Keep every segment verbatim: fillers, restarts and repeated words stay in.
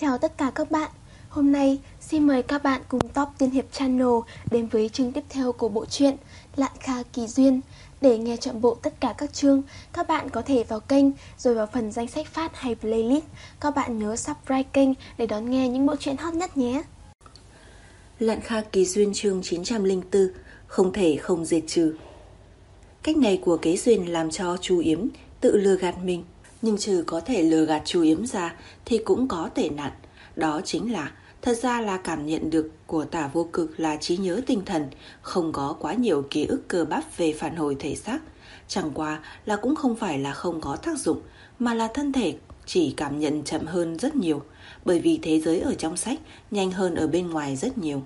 Chào tất cả các bạn. Hôm nay xin mời các bạn cùng Top Tiên Hiệp Channel đến với chương tiếp theo của bộ truyện Lạn Kha Kỳ Duyên. Để nghe trọn bộ tất cả các chương, các bạn có thể vào kênh rồi vào phần danh sách phát hay playlist. Các bạn nhớ subscribe kênh để đón nghe những bộ truyện hot nhất nhé. Lạn Kha Kỳ Duyên chương chín trăm lẻ bốn, không thể không diệt trừ. Cách này của Kế Duyên làm cho Chu Yếm tự lừa gạt mình, nhưng trừ có thể lừa gạt Chu Yếm ra thì cũng có tệ nạn. Đó chính là thật ra là cảm nhận được của Tả Vô Cực là trí nhớ tinh thần, không có quá nhiều ký ức cơ bắp về phản hồi thể xác. Chẳng qua là cũng không phải là không có tác dụng, mà là thân thể chỉ cảm nhận chậm hơn rất nhiều, bởi vì thế giới ở trong sách nhanh hơn ở bên ngoài rất nhiều.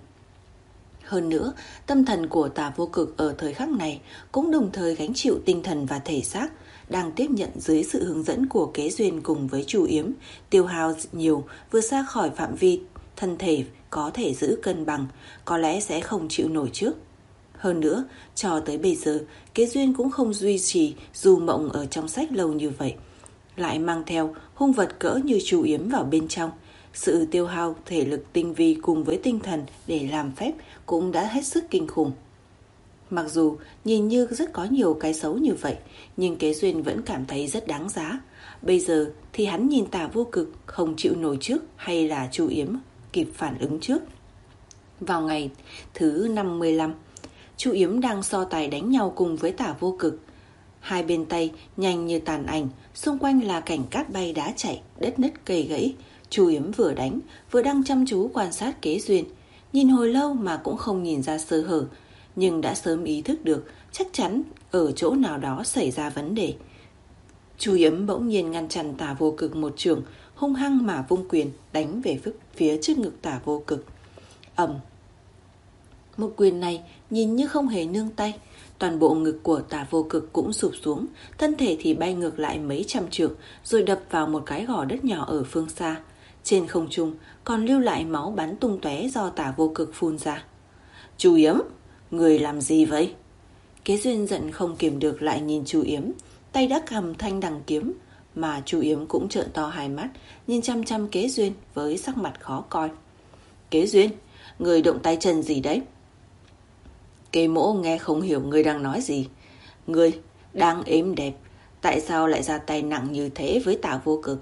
Hơn nữa, tâm thần của Tả Vô Cực ở thời khắc này cũng đồng thời gánh chịu tinh thần và thể xác, đang tiếp nhận dưới sự hướng dẫn của Kế Duyên cùng với Chu Yếm, tiêu hao nhiều, vượt xa khỏi phạm vi thân thể có thể giữ cân bằng, có lẽ sẽ không chịu nổi trước. Hơn nữa, cho tới bây giờ, Kế Duyên cũng không duy trì du mộng ở trong sách lâu như vậy, lại mang theo hung vật cỡ như Chu Yếm vào bên trong. Sự tiêu hao thể lực tinh vi cùng với tinh thần để làm phép cũng đã hết sức kinh khủng. Mặc dù nhìn như rất có nhiều cái xấu như vậy, nhưng Kế Duyên vẫn cảm thấy rất đáng giá. Bây giờ thì hắn nhìn Tả Vô Cực không chịu nổi trước, hay là Chu Yếm kịp phản ứng trước. Vào ngày thứ năm mươi lăm, Chu Yếm đang so tài đánh nhau cùng với Tả Vô Cực. Hai bên tay nhanh như tàn ảnh, xung quanh là cảnh cát bay đá chạy, đất nứt cây gãy. Chu Yếm vừa đánh vừa đang chăm chú quan sát Kế Duyên, nhìn hồi lâu mà cũng không nhìn ra sơ hở, nhưng đã sớm ý thức được chắc chắn ở chỗ nào đó xảy ra vấn đề. Chu Yếm bỗng nhiên ngăn chặn Tả Vô Cực một chưởng, hung hăng mà vung quyền đánh về phía trước ngực Tả Vô Cực. Ầm! Một quyền này nhìn như không hề nương tay, toàn bộ ngực của Tả Vô Cực cũng sụp xuống, thân thể thì bay ngược lại mấy trăm trượng, rồi đập vào một cái gò đất nhỏ ở phương xa. Trên không trung còn lưu lại máu bắn tung tóe do Tả Vô Cực phun ra. Chu Yếm, người làm gì vậy? Kế Duyên giận không kiềm được lại nhìn Chu Yếm, tay đã cầm thanh đằng kiếm, mà Chu Yếm cũng trợn to hai mắt, nhìn chăm chăm Kế Duyên với sắc mặt khó coi. Kế Duyên, người động tay chân gì đấy? Kế Mỗ nghe không hiểu người đang nói gì. Người đang êm đẹp, tại sao lại ra tay nặng như thế với Tả Vô Cực?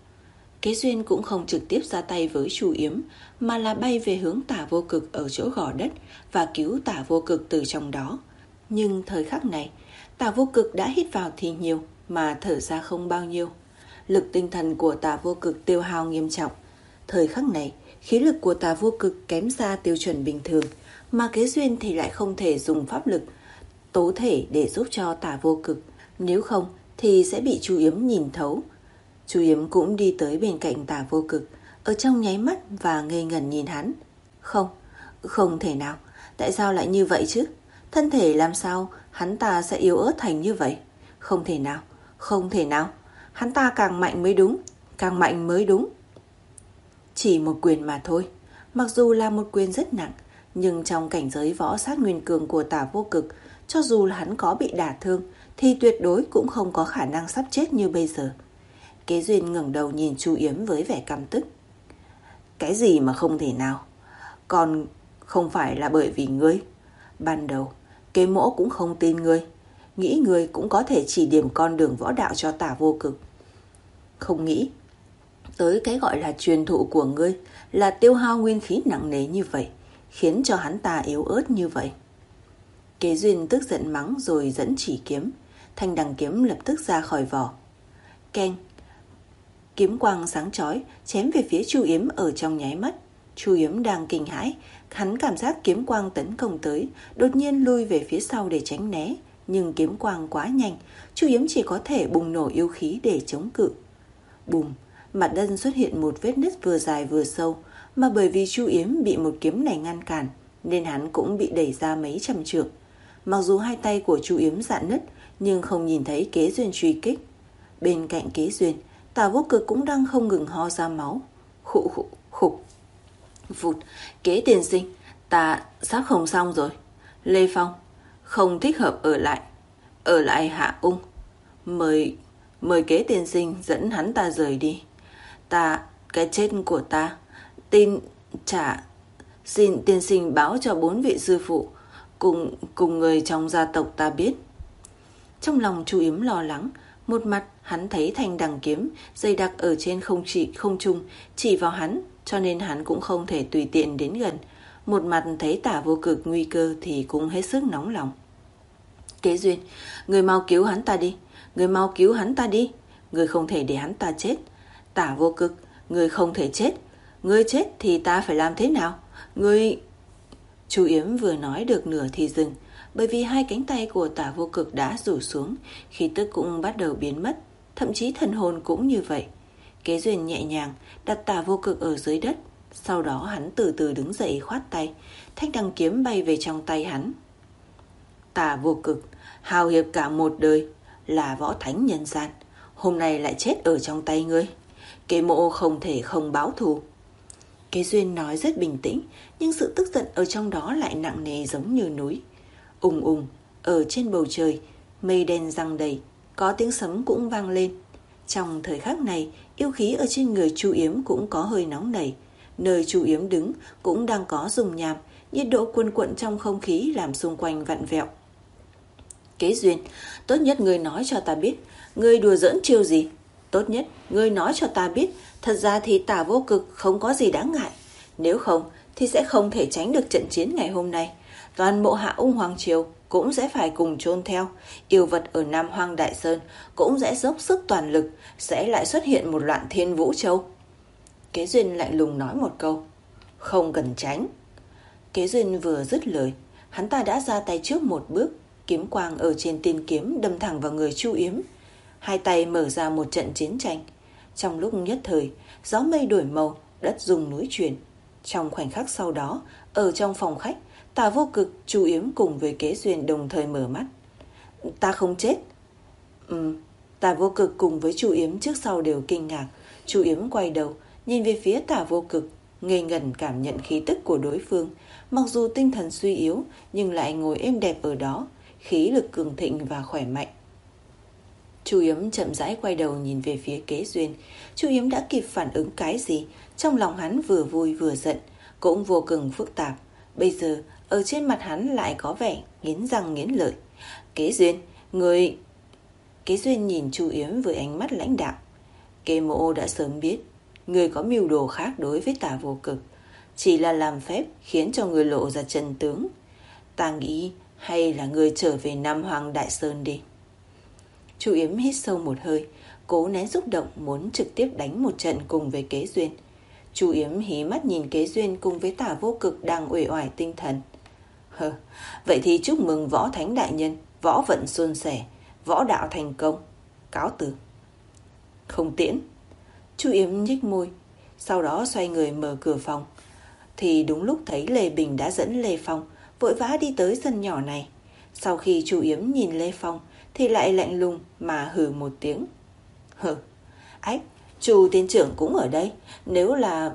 Kế Duyên cũng không trực tiếp ra tay với Chu Yếm, mà là bay về hướng Tả Vô Cực ở chỗ gò đất và cứu Tả Vô Cực từ trong đó. Nhưng thời khắc này, Tả Vô Cực đã hít vào thì nhiều, mà thở ra không bao nhiêu. Lực tinh thần của Tả Vô Cực tiêu hao nghiêm trọng. Thời khắc này, khí lực của Tả Vô Cực kém xa tiêu chuẩn bình thường, mà Kế Duyên thì lại không thể dùng pháp lực tố thể để giúp cho Tả Vô Cực, nếu không thì sẽ bị Chu Yếm nhìn thấu. Chu Yếm cũng đi tới bên cạnh Tả Vô Cực, ở trong nháy mắt và ngây ngẩn nhìn hắn. Không, không thể nào, tại sao lại như vậy chứ? Thân thể làm sao hắn ta sẽ yếu ớt thành như vậy? Không thể nào, không thể nào, hắn ta càng mạnh mới đúng, càng mạnh mới đúng. Chỉ một quyền mà thôi, mặc dù là một quyền rất nặng, nhưng trong cảnh giới võ sát nguyên cường của Tả Vô Cực, cho dù là hắn có bị đả thương thì tuyệt đối cũng không có khả năng sắp chết như bây giờ. Kế Duyên ngẩng đầu nhìn Chu Yếm với vẻ căm tức. Cái gì mà không thể nào? Còn không phải là bởi vì ngươi. Ban đầu Kế Mỗ cũng không tin ngươi, nghĩ ngươi cũng có thể chỉ điểm con đường võ đạo cho Tả Vô Cực. Không nghĩ tới cái gọi là truyền thụ của ngươi là tiêu hao nguyên khí nặng nề như vậy, khiến cho hắn ta yếu ớt như vậy. Kế Duyên tức giận mắng rồi dẫn chỉ kiếm, thanh đằng kiếm lập tức ra khỏi vỏ. Keng! Kiếm quang sáng chói chém về phía Chu Yếm ở trong nháy mắt. Chu Yếm đang kinh hãi, hắn cảm giác kiếm quang tấn công tới, đột nhiên lui về phía sau để tránh né, nhưng kiếm quang quá nhanh, Chu Yếm chỉ có thể bùng nổ yêu khí để chống cự. Bùm, mặt đất xuất hiện một vết nứt vừa dài vừa sâu, mà bởi vì Chu Yếm bị một kiếm này ngăn cản, nên hắn cũng bị đẩy ra mấy trăm trượng. Mặc dù hai tay của Chu Yếm rạn nứt, nhưng không nhìn thấy Kế Duyên truy kích. Bên cạnh Kế Duyên, Tả Vô Cực cũng đang không ngừng ho ra máu. Khụ khụ khục. Vụt, Kế tiên sinh, ta sắp không xong rồi. Lê Phong, không thích hợp ở lại. Ở lại Hạ Ung. Mời, mời Kế tiên sinh dẫn hắn ta rời đi. Ta cái chết của ta, tin trả xin tiên sinh báo cho bốn vị sư phụ cùng cùng người trong gia tộc ta biết. Trong lòng Chu Yếm lo lắng, một mặt hắn thấy thanh đằng kiếm dày đặc ở trên không chỉ không trung chỉ vào hắn, cho nên hắn cũng không thể tùy tiện đến gần. Một mặt thấy Tả Vô Cực nguy cơ thì cũng hết sức nóng lòng. Kế Duyên, người mau cứu hắn ta đi, người mau cứu hắn ta đi, người không thể để hắn ta chết. Tả Vô Cực, người không thể chết, người chết thì ta phải làm thế nào? Người... Chu Yếm vừa nói được nửa thì dừng, bởi vì hai cánh tay của Tả Vô Cực đã rủ xuống, khí tức cũng bắt đầu biến mất, thậm chí thần hồn cũng như vậy. Kế Duyên nhẹ nhàng đặt Tả Vô Cực ở dưới đất, sau đó hắn từ từ đứng dậy khoát tay, thanh đằng kiếm bay về trong tay hắn. Tả Vô Cực, hào hiệp cả một đời, là võ thánh nhân gian, hôm nay lại chết ở trong tay ngươi. Kế Mộ không thể không báo thù. Kế Duyên nói rất bình tĩnh, nhưng sự tức giận ở trong đó lại nặng nề giống như núi. Ùng ùng, ở trên bầu trời, mây đen giăng đầy, có tiếng sấm cũng vang lên. Trong thời khắc này, yêu khí ở trên người Chu Yếm cũng có hơi nóng nảy. Nơi Chu Yếm đứng cũng đang có rung nham, nhiệt độ cuồn cuộn trong không khí làm xung quanh vặn vẹo. Kế Duyên, tốt nhất ngươi nói cho ta biết, ngươi đùa giỡn chiêu gì? Tốt nhất ngươi nói cho ta biết, thật ra thì Tả Vô Cực không có gì đáng ngại. Nếu không thì sẽ không thể tránh được trận chiến ngày hôm nay. Toàn bộ Hạ Ung Hoàng Triều cũng sẽ phải cùng chôn theo. Yêu vật ở Nam Hoang Đại Sơn cũng sẽ dốc sức toàn lực, sẽ lại xuất hiện một loạn Thiên Vũ Châu. Kế Duyên lạnh lùng nói một câu, không cần tránh. Kế Duyên vừa dứt lời, hắn ta đã ra tay trước một bước, kiếm quang ở trên tiên kiếm đâm thẳng vào người Chu Yếm. Hai tay mở ra một trận chiến tranh. Trong lúc nhất thời, gió mây đổi màu, đất rung núi chuyển. Trong khoảnh khắc sau đó, ở trong phòng khách, Tả Vô Cực, Chu Yếm cùng với Kế Duyên đồng thời mở mắt. Ta không chết. Ừ, Tả Vô Cực cùng với Chu Yếm trước sau đều kinh ngạc. Chu Yếm quay đầu, nhìn về phía Tả Vô Cực, ngây ngẩn cảm nhận khí tức của đối phương. Mặc dù tinh thần suy yếu, nhưng lại ngồi êm đẹp ở đó, khí lực cường thịnh và khỏe mạnh. Chu Yếm chậm rãi quay đầu nhìn về phía Kế Duyên. Chu Yếm đã kịp phản ứng cái gì, trong lòng hắn vừa vui vừa giận, cũng vô cùng phức tạp. Bây giờ ở trên mặt hắn lại có vẻ nghiến răng nghiến lợi. Kế Duyên, người... Kế Duyên nhìn Chu Yếm với ánh mắt lãnh đạm. Kế Mộ đã sớm biết người có mưu đồ khác đối với Tả Vô Cực, chỉ là làm phép khiến cho người lộ ra chân tướng. Ta nghĩ hay là người trở về Nam Hoang Đại Sơn đi. Chu Yếm hít sâu một hơi, cố nén xúc động muốn trực tiếp đánh một trận cùng với Kế Duyên. Chu Yếm hí mắt nhìn Kế Duyên cùng với Tả Vô Cực đang uể oải tinh thần. Hờ, vậy thì chúc mừng võ thánh đại nhân, võ vận suôn sẻ, võ đạo thành công. Cáo từ. Không tiễn. Chu Yếm nhếch môi, sau đó xoay người mở cửa phòng. Thì đúng lúc thấy Lê Bình đã dẫn Lê Phong vội vã đi tới sân nhỏ này. Sau khi Chu Yếm nhìn Lê Phong thì lại lạnh lùng mà hừ một tiếng. Hừ, ách, Chu tiên trưởng cũng ở đây. Nếu là...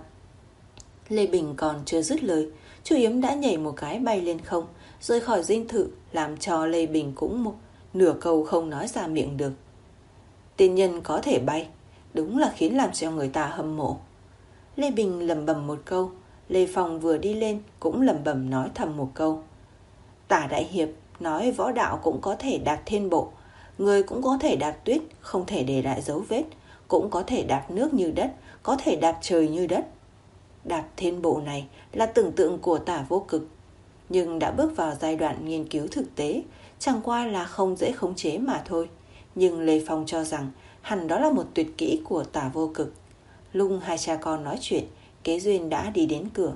Lê Bình còn chưa dứt lời, Chu Yếm đã nhảy một cái bay lên không, rời khỏi dinh thự, làm cho Lê Bình cũng một nửa câu không nói ra miệng được. Tiên nhân có thể bay, đúng là khiến làm cho người ta hâm mộ. Lê Bình lẩm bẩm một câu, Lê Phong vừa đi lên cũng lẩm bẩm nói thầm một câu. Tả đại hiệp nói võ đạo cũng có thể đạp thiên bộ, người cũng có thể đạp tuyết, không thể để lại dấu vết, cũng có thể đạp nước như đất, có thể đạp trời như đất. Đạp thiên bộ này là tưởng tượng của Tả Vô Cực, nhưng đã bước vào giai đoạn nghiên cứu thực tế, chẳng qua là không dễ khống chế mà thôi. Nhưng Lê Phong cho rằng hẳn đó là một tuyệt kỹ của Tả Vô Cực. Lúc hai cha con nói chuyện, Kế Duyên đã đi đến cửa.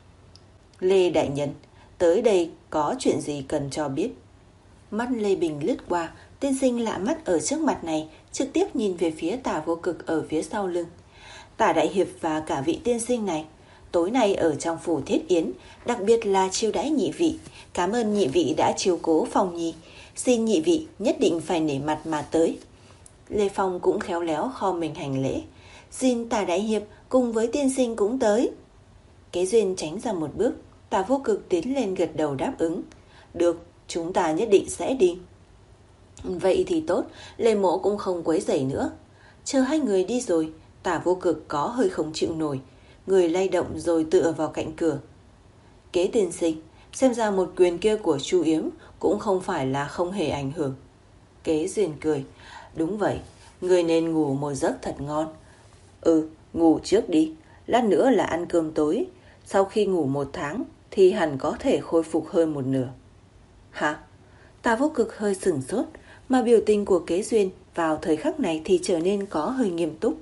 Lê đại nhân, tới đây có chuyện gì cần cho biết? Mắt Lê Bình lướt qua, tiên sinh lạ mắt ở trước mặt này trực tiếp nhìn về phía Tả Vô Cực ở phía sau lưng. Tả đại hiệp và cả vị tiên sinh này, tối nay ở trong phủ Thiết Yến, đặc biệt là chiêu đãi nhị vị. Cảm ơn nhị vị đã chiếu cố Phong nhi, xin nhị vị nhất định phải nể mặt mà tới. Lê Phong cũng khéo léo kho mình hành lễ. Xin Tả đại hiệp cùng với tiên sinh cũng tới. Kế Duyên tránh ra một bước, Tả Vô Cực tiến lên gật đầu đáp ứng. Được, chúng ta nhất định sẽ đi. Vậy thì tốt, Lê Mộ cũng không quấy rầy nữa. Chờ hai người đi rồi, Tả Vô Cực có hơi không chịu nổi, người lay động rồi tựa vào cạnh cửa. Kế tiên sinh, xem ra một quyền kia của Chu Yếm cũng không phải là không hề ảnh hưởng. Kế Duyên cười. Đúng vậy, người nên ngủ một giấc thật ngon. Ừ, ngủ trước đi, lát nữa là ăn cơm tối. Sau khi ngủ một tháng thì hẳn có thể khôi phục hơn một nửa. Hả? Tả Vô Cực hơi sửng sốt, mà biểu tình của Kế Duyên vào thời khắc này thì trở nên có hơi nghiêm túc.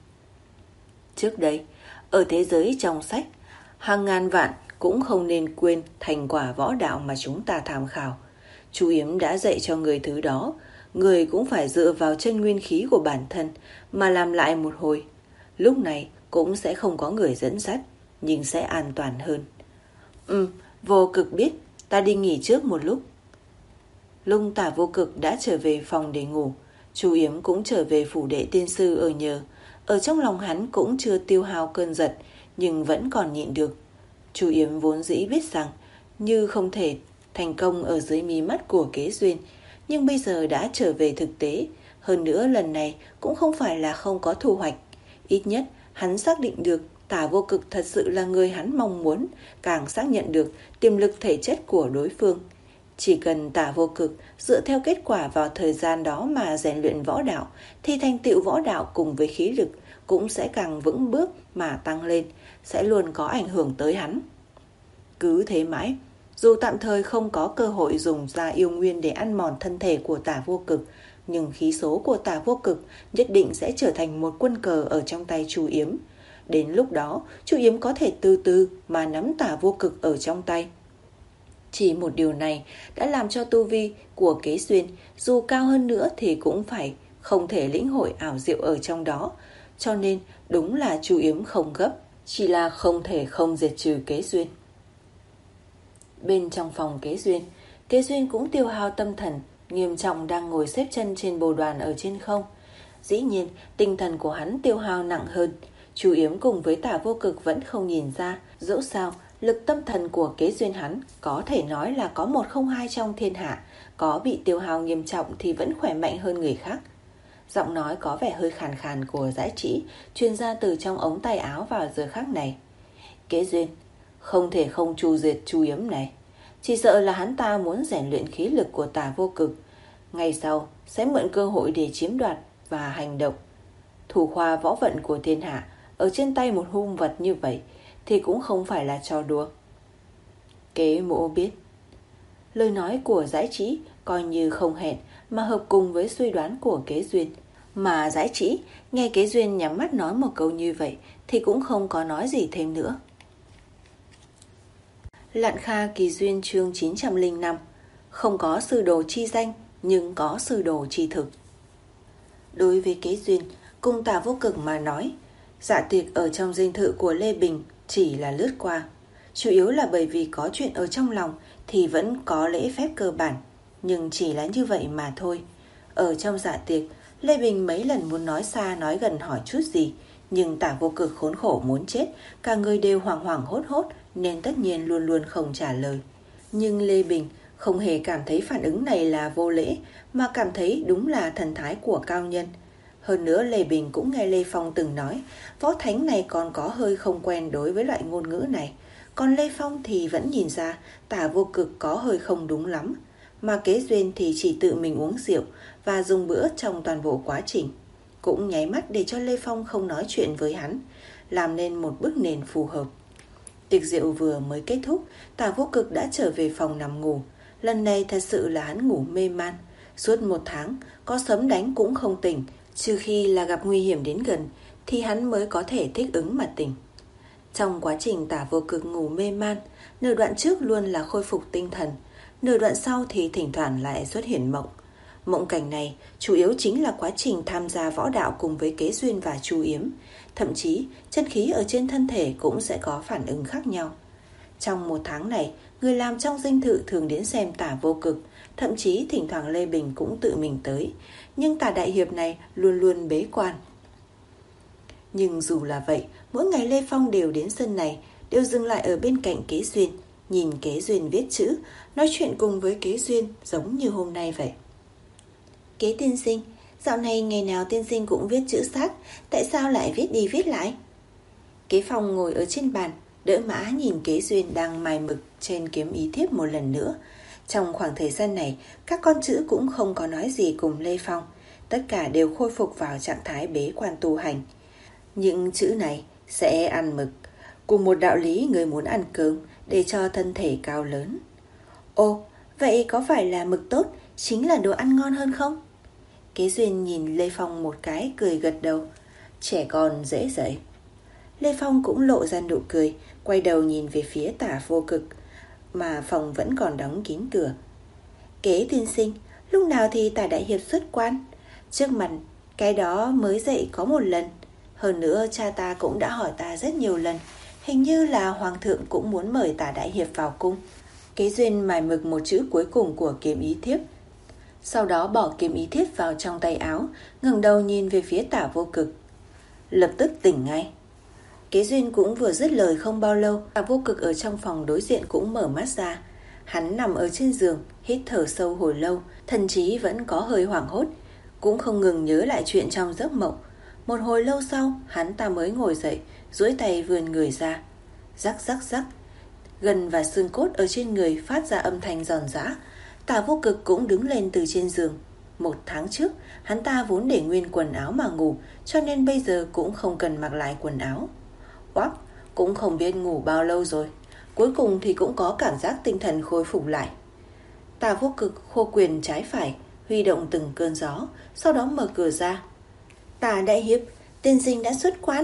Trước đây, ở thế giới trong sách, hàng ngàn vạn cũng không nên quên thành quả võ đạo mà chúng ta tham khảo. Chu Yếm đã dạy cho người thứ đó, người cũng phải dựa vào chân nguyên khí của bản thân mà làm lại một hồi. Lúc này cũng sẽ không có người dẫn dắt, nhưng sẽ an toàn hơn. Ừ, Vô Cực biết, ta đi nghỉ trước một lúc. Lúc Tả Vô Cực đã trở về phòng để ngủ, Chu Yếm cũng trở về phủ đệ tiên sư ở nhờ. Ở trong lòng hắn cũng chưa tiêu hao cơn giận, nhưng vẫn còn nhịn được. Chu Yếm vốn dĩ biết rằng như không thể thành công ở dưới mí mắt của Kế Duyên, nhưng bây giờ đã trở về thực tế. Hơn nữa lần này cũng không phải là không có thu hoạch. Ít nhất hắn xác định được Tả Vô Cực thật sự là người hắn mong muốn, càng xác nhận được tiềm lực thể chất của đối phương. Chỉ cần Tả Vô Cực dựa theo kết quả vào thời gian đó mà rèn luyện võ đạo, thì thành tựu võ đạo cùng với khí lực cũng sẽ càng vững bước mà tăng lên, sẽ luôn có ảnh hưởng tới hắn. Cứ thế mãi, dù tạm thời không có cơ hội dùng ra yêu nguyên để ăn mòn thân thể của Tả Vô Cực, nhưng khí số của Tả Vô Cực nhất định sẽ trở thành một quân cờ ở trong tay Chu Yếm. Đến lúc đó, Chu Yếm có thể từ từ mà nắm Tả Vô Cực ở trong tay. Chỉ một điều này đã làm cho tu vi của Kế Duyên dù cao hơn nữa thì cũng phải không thể lĩnh hội ảo diệu ở trong đó. Cho nên đúng là Chu Yếm không gấp, chỉ là không thể không diệt trừ Kế Duyên. Bên trong phòng Kế Duyên, Kế Duyên cũng tiêu hao tâm thần, nghiêm trọng đang ngồi xếp chân trên bồ đoàn ở trên không. Dĩ nhiên, tinh thần của hắn tiêu hao nặng hơn. Chu Yếm cùng với Tả Vô Cực vẫn không nhìn ra, dẫu sao lực tâm thần của Kế Duyên hắn có thể nói là có một không hai trong thiên hạ, có bị tiêu hao nghiêm trọng thì vẫn khỏe mạnh hơn người khác. Giọng nói có vẻ hơi khàn khàn của Giải Trĩ truyền ra từ trong ống tay áo vào giờ khắc này. Kế Duyên, không thể không tru diệt Chu Yếm này. Chỉ sợ là hắn ta muốn rèn luyện khí lực của Tả Vô Cực, ngày sau sẽ mượn cơ hội để chiếm đoạt và hành động. Thủ khoa võ vận của thiên hạ ở trên tay một hung vật như vậy thì cũng không phải là trò đùa. Kế Mỗ biết. Lời nói của Giải Trĩ coi như không hẹn mà hợp cùng với suy đoán của Kế Duyên. Mà Giải Trĩ nghe Kế Duyên nhắm mắt nói một câu như vậy thì cũng không có nói gì thêm nữa. Lạn Kha Kỳ Duyên chương chín trăm lẻ năm. Không có sư đồ chi danh, nhưng có sư đồ chi thực. Đối với Kế Duyên, cùng Tả Vô Cực mà nói, dạ tiệc ở trong dinh thự của Lê Bình chỉ là lướt qua. Chủ yếu là bởi vì có chuyện ở trong lòng thì vẫn có lễ phép cơ bản, nhưng chỉ là như vậy mà thôi. Ở trong dạ tiệc, Lê Bình mấy lần muốn nói xa nói gần hỏi chút gì, nhưng Tả Vô Cực khốn khổ muốn chết, cả người đều hoảng hoảng hốt hốt nên tất nhiên luôn luôn không trả lời. Nhưng Lê Bình không hề cảm thấy phản ứng này là vô lễ, mà cảm thấy đúng là thần thái của cao nhân. Hơn nữa Lê Bình cũng nghe Lê Phong từng nói, võ thánh này còn có hơi không quen đối với loại ngôn ngữ này. Còn Lê Phong thì vẫn nhìn ra Tả Vô Cực có hơi không đúng lắm. Mà Kế Duyên thì chỉ tự mình uống rượu và dùng bữa trong toàn bộ quá trình. Cũng nháy mắt để cho Lê Phong không nói chuyện với hắn, làm nên một bức nền phù hợp. Tiệc rượu vừa mới kết thúc, Tả Vô Cực đã trở về phòng nằm ngủ. Lần này thật sự là hắn ngủ mê man. Suốt một tháng, có sấm đánh cũng không tỉnh, trừ khi là gặp nguy hiểm đến gần thì hắn mới có thể thích ứng mà tỉnh. Trong quá trình Tả Vô Cực ngủ mê man, nửa đoạn trước luôn là khôi phục tinh thần, nửa đoạn sau thì thỉnh thoảng lại xuất hiện mộng. Mộng cảnh này chủ yếu chính là quá trình tham gia võ đạo cùng với Kế Duyên và Chu Yếm. Thậm chí chân khí ở trên thân thể cũng sẽ có phản ứng khác nhau. Trong một tháng này, người làm trong dinh thự thường đến xem Tả Vô Cực, thậm chí thỉnh thoảng Lê Bình cũng tự mình tới. Nhưng Tả Đại Hiệp này luôn luôn bế quan. Nhưng dù là vậy, mỗi ngày Lê Phong đều đến sân này, đều dừng lại ở bên cạnh Kế Duyên, nhìn Kế Duyên viết chữ, nói chuyện cùng với Kế Duyên giống như hôm nay vậy. Kế tiên sinh, Dạo này ngày nào tiên sinh cũng viết chữ xác, tại sao lại viết đi viết lại? Kế Phong ngồi ở trên bàn, đỡ mã nhìn Kế Duyên đang mài mực trên kiếm ý thiếp một lần nữa. Trong khoảng thời gian này, các con chữ cũng không có nói gì cùng Lê Phong. Tất cả đều khôi phục vào trạng thái bế quan tu hành. Những chữ này sẽ ăn mực. Cùng một đạo lý, người muốn ăn cơm để cho thân thể cao lớn. Ồ, vậy có phải là mực tốt chính là đồ ăn ngon hơn không? Kế Duyên nhìn Lê Phong một cái, cười gật đầu. Trẻ con dễ dạy. Lê Phong cũng lộ ra nụ cười, quay đầu nhìn về phía Tả Vô Cực, mà phòng vẫn còn đóng kín cửa. Kế tiên sinh, lúc nào thì Tả đại hiệp xuất quan? Trước mặt, cái đó mới dậy có một lần. Hơn nữa cha ta cũng đã hỏi ta rất nhiều lần. Hình như là hoàng thượng cũng muốn mời Tả đại hiệp vào cung. Kế Duyên mài mực một chữ cuối cùng của kiếm ý thiếp, sau đó bỏ kiếm ý thiếp vào trong tay áo, ngẩng đầu nhìn về phía Tả Vô Cực. Lập tức tỉnh ngay. Kế Duyên cũng vừa dứt lời không bao lâu, Tả Vô Cực ở trong phòng đối diện cũng mở mắt ra. Hắn nằm ở trên giường, hít thở sâu hồi lâu, thần trí vẫn có hơi hoảng hốt, cũng không ngừng nhớ lại chuyện trong giấc mộng. Một hồi lâu sau, hắn ta mới ngồi dậy, duỗi tay vươn người ra. Rắc rắc rắc, gân và xương cốt ở trên người phát ra âm thanh giòn giã. Tả Vô Cực cũng đứng lên từ trên giường. Một tháng trước, hắn ta vốn để nguyên quần áo mà ngủ, cho nên bây giờ cũng không cần mặc lại quần áo. Oáp, cũng không biết ngủ bao lâu rồi. Cuối cùng thì cũng có cảm giác tinh thần khôi phục lại. Tả Vô Cực khô quyền trái phải, huy động từng cơn gió, sau đó mở cửa ra. Tả đại hiệp, tiên sinh đã xuất quan.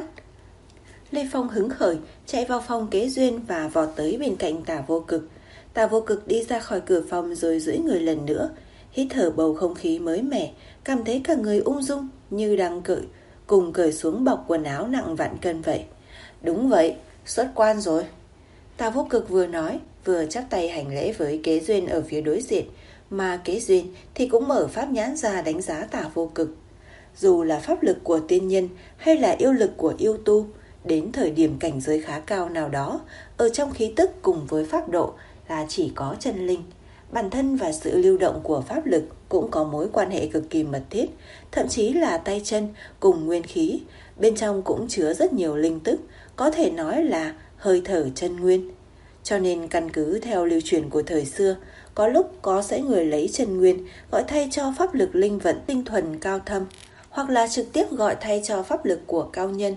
Lê Phong hứng khởi, chạy vào phòng Kế Duyên và vọt tới bên cạnh Tả Vô Cực. Tả Vô Cực đi ra khỏi cửa phòng rồi duỗi người lần nữa, hít thở bầu không khí mới mẻ, cảm thấy cả người ung dung như đang cởi, cùng cởi xuống bọc quần áo nặng vạn cân vậy. Đúng vậy, xuất quan rồi. Tả Vô Cực vừa nói, vừa chắp tay hành lễ với Kế Duyên ở phía đối diện, mà Kế Duyên thì cũng mở pháp nhãn ra đánh giá Tả Vô Cực. Dù là pháp lực của tiên nhân hay là yêu lực của yêu tu, đến thời điểm cảnh giới khá cao nào đó, ở trong khí tức cùng với pháp độ là chỉ có chân linh. Bản thân và sự lưu động của pháp lực cũng có mối quan hệ cực kỳ mật thiết, thậm chí là tay chân cùng nguyên khí, bên trong cũng chứa rất nhiều linh tức, có thể nói là hơi thở chân nguyên. Cho nên căn cứ theo lưu truyền của thời xưa, có lúc có sẽ người lấy chân nguyên gọi thay cho pháp lực linh vận tinh thuần cao thâm, hoặc là trực tiếp gọi thay cho pháp lực của cao nhân.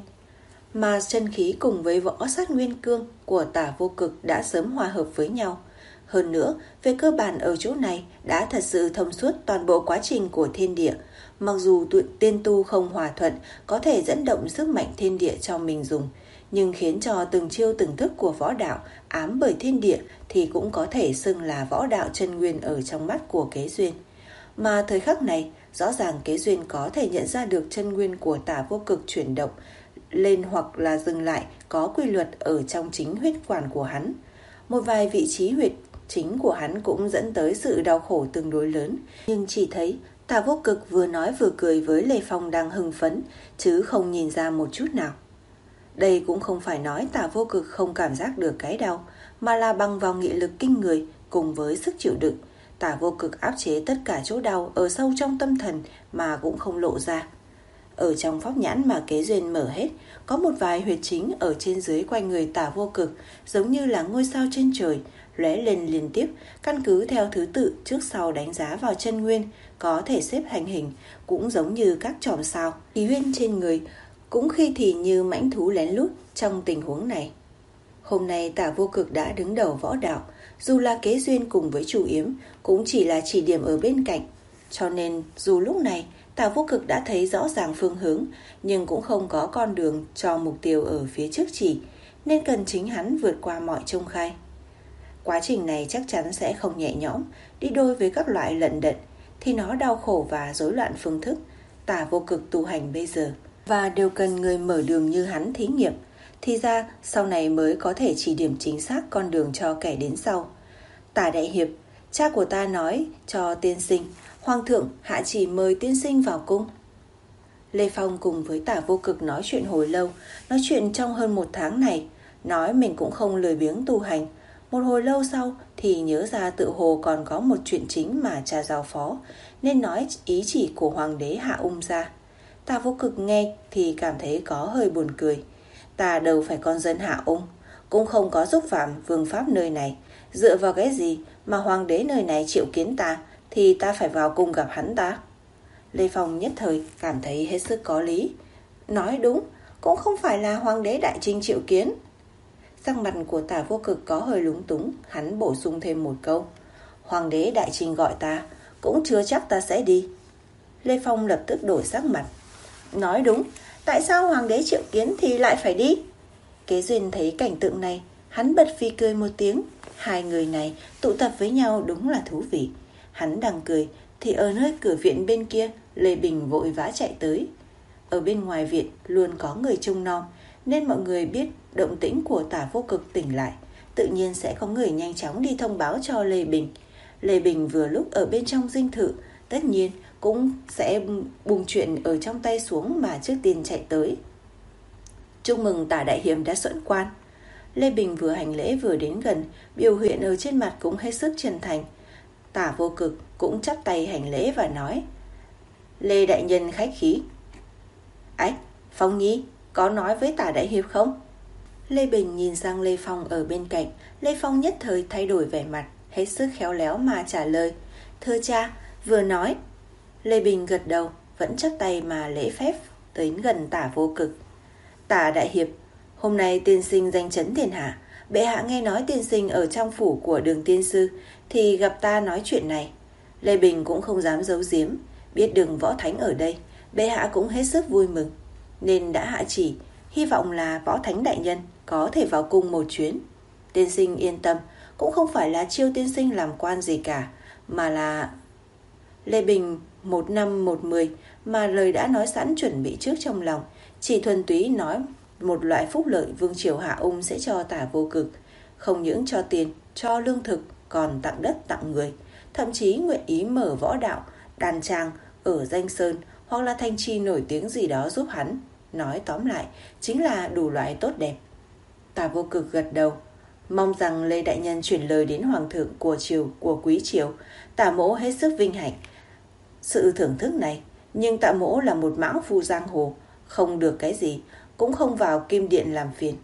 Mà chân khí cùng với võ sát nguyên cương của Tả Vô Cực đã sớm hòa hợp với nhau. Hơn nữa, về cơ bản ở chỗ này đã thật sự thông suốt toàn bộ quá trình của thiên địa. Mặc dù tụi tiên tu không hòa thuận có thể dẫn động sức mạnh thiên địa cho mình dùng, nhưng khiến cho từng chiêu từng thức của võ đạo ám bởi thiên địa thì cũng có thể xưng là võ đạo chân nguyên ở trong mắt của Kế Duyên. Mà thời khắc này, rõ ràng Kế Duyên có thể nhận ra được chân nguyên của Tả Vô Cực chuyển động lên hoặc là dừng lại có quy luật ở trong chính huyết quản của hắn. Một vài vị trí huyệt chính của hắn cũng dẫn tới sự đau khổ tương đối lớn, nhưng chỉ thấy Tả Vô Cực vừa nói vừa cười với Lê Phong đang hưng phấn, chứ không nhìn ra một chút nào. Đây cũng không phải nói Tả Vô Cực không cảm giác được cái đau, mà là bằng vào nghị lực kinh người cùng với sức chịu đựng, Tả Vô Cực áp chế tất cả chỗ đau ở sâu trong tâm thần mà cũng không lộ ra. Ở trong pháp nhãn mà Kế Duyên mở hết, có một vài huyệt chính ở trên dưới quanh người Tả Vô Cực, giống như là ngôi sao trên trời, lóe lên liên tiếp, căn cứ theo thứ tự trước sau đánh giá vào chân nguyên, có thể xếp thành hình, cũng giống như các chòm sao. Khí huyên trên người cũng khi thì như mãnh thú lén lút trong tình huống này. Hôm nay Tả Vô Cực đã đứng đầu võ đạo, dù là Kế Duyên cùng với Chủ Yếm cũng chỉ là chỉ điểm ở bên cạnh, cho nên dù lúc này Tả Vô Cực đã thấy rõ ràng phương hướng, nhưng cũng không có con đường cho mục tiêu ở phía trước chỉ, nên cần chính hắn vượt qua mọi trông gai. Quá trình này chắc chắn sẽ không nhẹ nhõm, đi đôi với các loại lận đận, thì nó đau khổ và rối loạn phương thức. Tả Vô Cực tu hành bây giờ, và đều cần người mở đường như hắn thí nghiệm, thì ra sau này mới có thể chỉ điểm chính xác con đường cho kẻ đến sau. Tả đại hiệp, cha của ta nói cho tiên sinh, Hoàng thượng hạ chỉ mời tiên sinh vào cung. Lê Phong cùng với Tả Vô Cực nói chuyện hồi lâu, nói chuyện trong hơn một tháng này, nói mình cũng không lười biếng tu hành. Một hồi lâu sau thì nhớ ra tự hồ còn có một chuyện chính mà cha giao phó, nên nói ý chỉ của hoàng đế Hạ Ung ra. Tả Vô Cực nghe thì cảm thấy có hơi buồn cười. Ta đâu phải con dân Hạ Ung, cũng không có xúc phạm vương pháp nơi này. Dựa vào cái gì mà hoàng đế nơi này triệu kiến ta, thì ta phải vào cung gặp hắn ta? Lê Phong nhất thời cảm thấy hết sức có lý. Nói đúng, cũng không phải là hoàng đế Đại Trinh triệu kiến. Sắc mặt của Tả Vô Cực có hơi lúng túng, hắn bổ sung thêm một câu. Hoàng đế Đại Trinh gọi ta, cũng chưa chắc ta sẽ đi. Lê Phong lập tức đổi sắc mặt. Nói đúng, tại sao hoàng đế triệu kiến thì lại phải đi? Kế Duyên thấy cảnh tượng này, hắn bật phì cười một tiếng. Hai người này tụ tập với nhau đúng là thú vị. Hắn đang cười thì ở nơi cửa viện bên kia, Lê Bình vội vã chạy tới. Ở bên ngoài viện luôn có người trông nom, nên mọi người biết động tĩnh của Tả Vô Cực tỉnh lại, tự nhiên sẽ có người nhanh chóng đi thông báo cho Lê Bình. Lê Bình vừa lúc ở bên trong dinh thự, tất nhiên cũng sẽ bùng chuyện ở trong tay xuống mà trước tiên chạy tới. Chúc mừng Tả Đại Hiệp đã xuất quan. Lê Bình vừa hành lễ vừa đến gần, biểu hiện ở trên mặt cũng hết sức chân thành. Tả Vô Cực cũng chắp tay hành lễ và nói: Lê Đại Nhân khách khí. Ách, Phong Nhi, có nói với Tả Đại Hiệp không? Lê Bình nhìn sang Lê Phong ở bên cạnh. Lê Phong nhất thời thay đổi vẻ mặt, hết sức khéo léo mà trả lời: Thưa cha, vừa nói. Lê Bình gật đầu, vẫn chắp tay mà lễ phép tới gần Tả Vô Cực. Tả Đại Hiệp, hôm nay tiên sinh danh chấn thiên hạ, bệ hạ nghe nói tiên sinh ở trong phủ của Đường tiên sư thì gặp ta nói chuyện này. Lê Bình cũng không dám giấu giếm, biết Đường Võ Thánh ở đây, bệ hạ cũng hết sức vui mừng, nên đã hạ chỉ, hy vọng là Võ Thánh đại nhân có thể vào cung một chuyến. Tiên sinh yên tâm, cũng không phải là chiêu tiên sinh làm quan gì cả, mà là... Lê Bình một năm một mười mà lời đã nói sẵn chuẩn bị trước trong lòng, chỉ thuần túy nói một loại phúc lợi vương triều Hạ Ung sẽ cho Tả Vô Cực, không những cho tiền, cho lương thực, còn tặng đất tặng người, thậm chí nguyện ý mở võ đạo, đàn tràng ở Danh Sơn hoặc là thành trì nổi tiếng gì đó giúp hắn. Nói tóm lại, chính là đủ loại tốt đẹp. Tả Vô Cực gật đầu, mong rằng Lê Đại Nhân chuyển lời đến Hoàng thượng của triều, của quý triều, Tả mỗ hết sức vinh hạnh sự thưởng thức này, nhưng Tả mỗ là một mãng phu giang hồ, không được cái gì, cũng không vào kim điện làm phiền.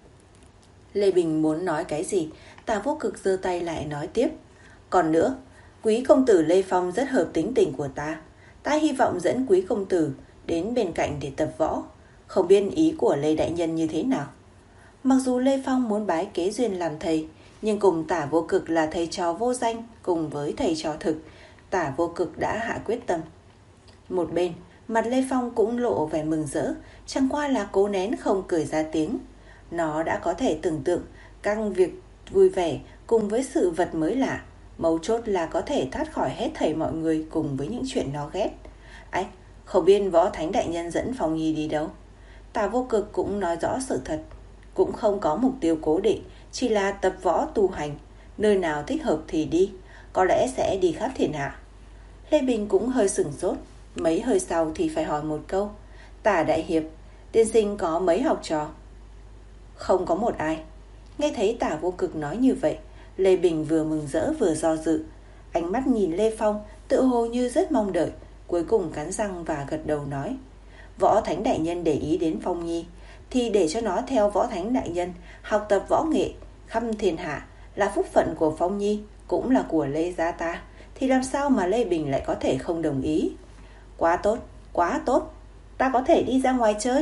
Lê Bình muốn nói cái gì, Tả Vô Cực giơ tay lại nói tiếp. Còn nữa, quý công tử Lê Phong rất hợp tính tình của ta, ta hy vọng dẫn quý công tử đến bên cạnh để tập võ, không biết ý của Lê Đại Nhân như thế nào. Mặc dù Lê Phong muốn bái Kế Duyên làm thầy, nhưng cùng Tả Vô Cực là thầy trò vô danh cùng với thầy trò thực, Tả Vô Cực đã hạ quyết tâm. Một bên, mặt Lê Phong cũng lộ vẻ mừng rỡ, chẳng qua là cố nén không cười ra tiếng. Nó đã có thể tưởng tượng căng việc vui vẻ cùng với sự vật mới lạ, mấu chốt là có thể thoát khỏi hết thảy mọi người cùng với những chuyện nó ghét. Ách, không biết Võ Thánh đại nhân dẫn Phong Nhi đi đâu? Tả Vô Cực cũng nói rõ sự thật, cũng không có mục tiêu cố định, chỉ là tập võ tu hành, nơi nào thích hợp thì đi, có lẽ sẽ đi khắp thiên hạ. Lê Bình cũng hơi sửng sốt, mấy hơi sau thì phải hỏi một câu. Tả Đại Hiệp, tiên sinh có mấy học trò? Không có một ai. Nghe thấy Tả Vô Cực nói như vậy, Lê Bình vừa mừng rỡ vừa do dự. Ánh mắt nhìn Lê Phong tự hồ như rất mong đợi, cuối cùng cắn răng và gật đầu nói. Võ Thánh đại nhân để ý đến Phong Nhi, thì để cho nó theo Võ Thánh đại nhân học tập võ nghệ khắp thiên hạ, là phúc phận của Phong Nhi, cũng là của Lê gia ta, thì làm sao mà Lê Bình lại có thể không đồng ý? Quá tốt, quá tốt, ta có thể đi ra ngoài chơi.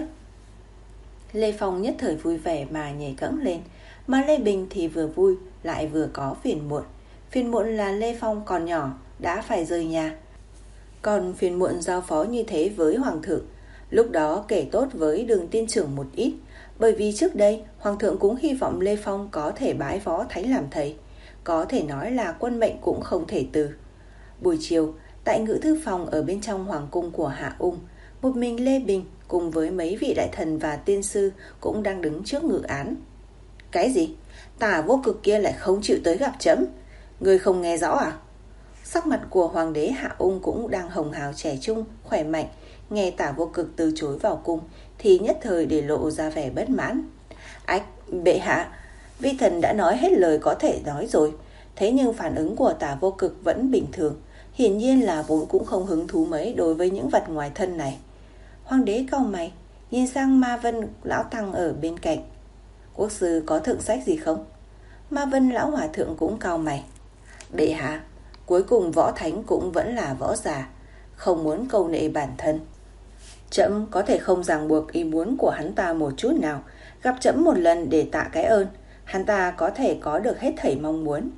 Lê Phong nhất thời vui vẻ mà nhảy cẫng lên, mà Lê Bình thì vừa vui lại vừa có phiền muộn. Phiền muộn là Lê Phong còn nhỏ đã phải rời nhà, còn phiền muộn giao phó như thế với Hoàng thượng. Lúc đó kể tốt với Đường tiên trưởng một ít, bởi vì trước đây Hoàng thượng cũng hy vọng Lê Phong có thể bái Võ Thánh làm thầy, có thể nói là quân mệnh cũng không thể từ. Buổi chiều, tại ngự thư phòng ở bên trong hoàng cung của Hạ Ung, một mình Lê Bình cùng với mấy vị đại thần và tiên sư cũng đang đứng trước ngự án. Cái gì? Tả Vô Cực kia lại không chịu tới gặp trẫm? Người không nghe rõ à? Sắc mặt của hoàng đế Hạ Ung cũng đang hồng hào trẻ trung, khỏe mạnh, nghe Tả Vô Cực từ chối vào cung thì nhất thời để lộ ra vẻ bất mãn. Ách, bệ hạ, Vi thần đã nói hết lời có thể nói rồi. Thế nhưng phản ứng của Tả Vô Cực vẫn bình thường, hiển nhiên là vốn cũng không hứng thú mấy đối với những vật ngoài thân này. Hoàng đế cau mày, nhìn sang Ma Vân lão tăng ở bên cạnh. Quốc sư có thượng sách gì không? Ma Vân lão hòa thượng cũng cau mày. Bệ hạ, cuối cùng võ thánh cũng vẫn là võ giả, không muốn câu nệ bản thân. Trẫm có thể không ràng buộc ý muốn của hắn ta một chút nào. Gặp trẫm một lần để tạ cái ơn, hắn ta có thể có được hết thảy mong muốn.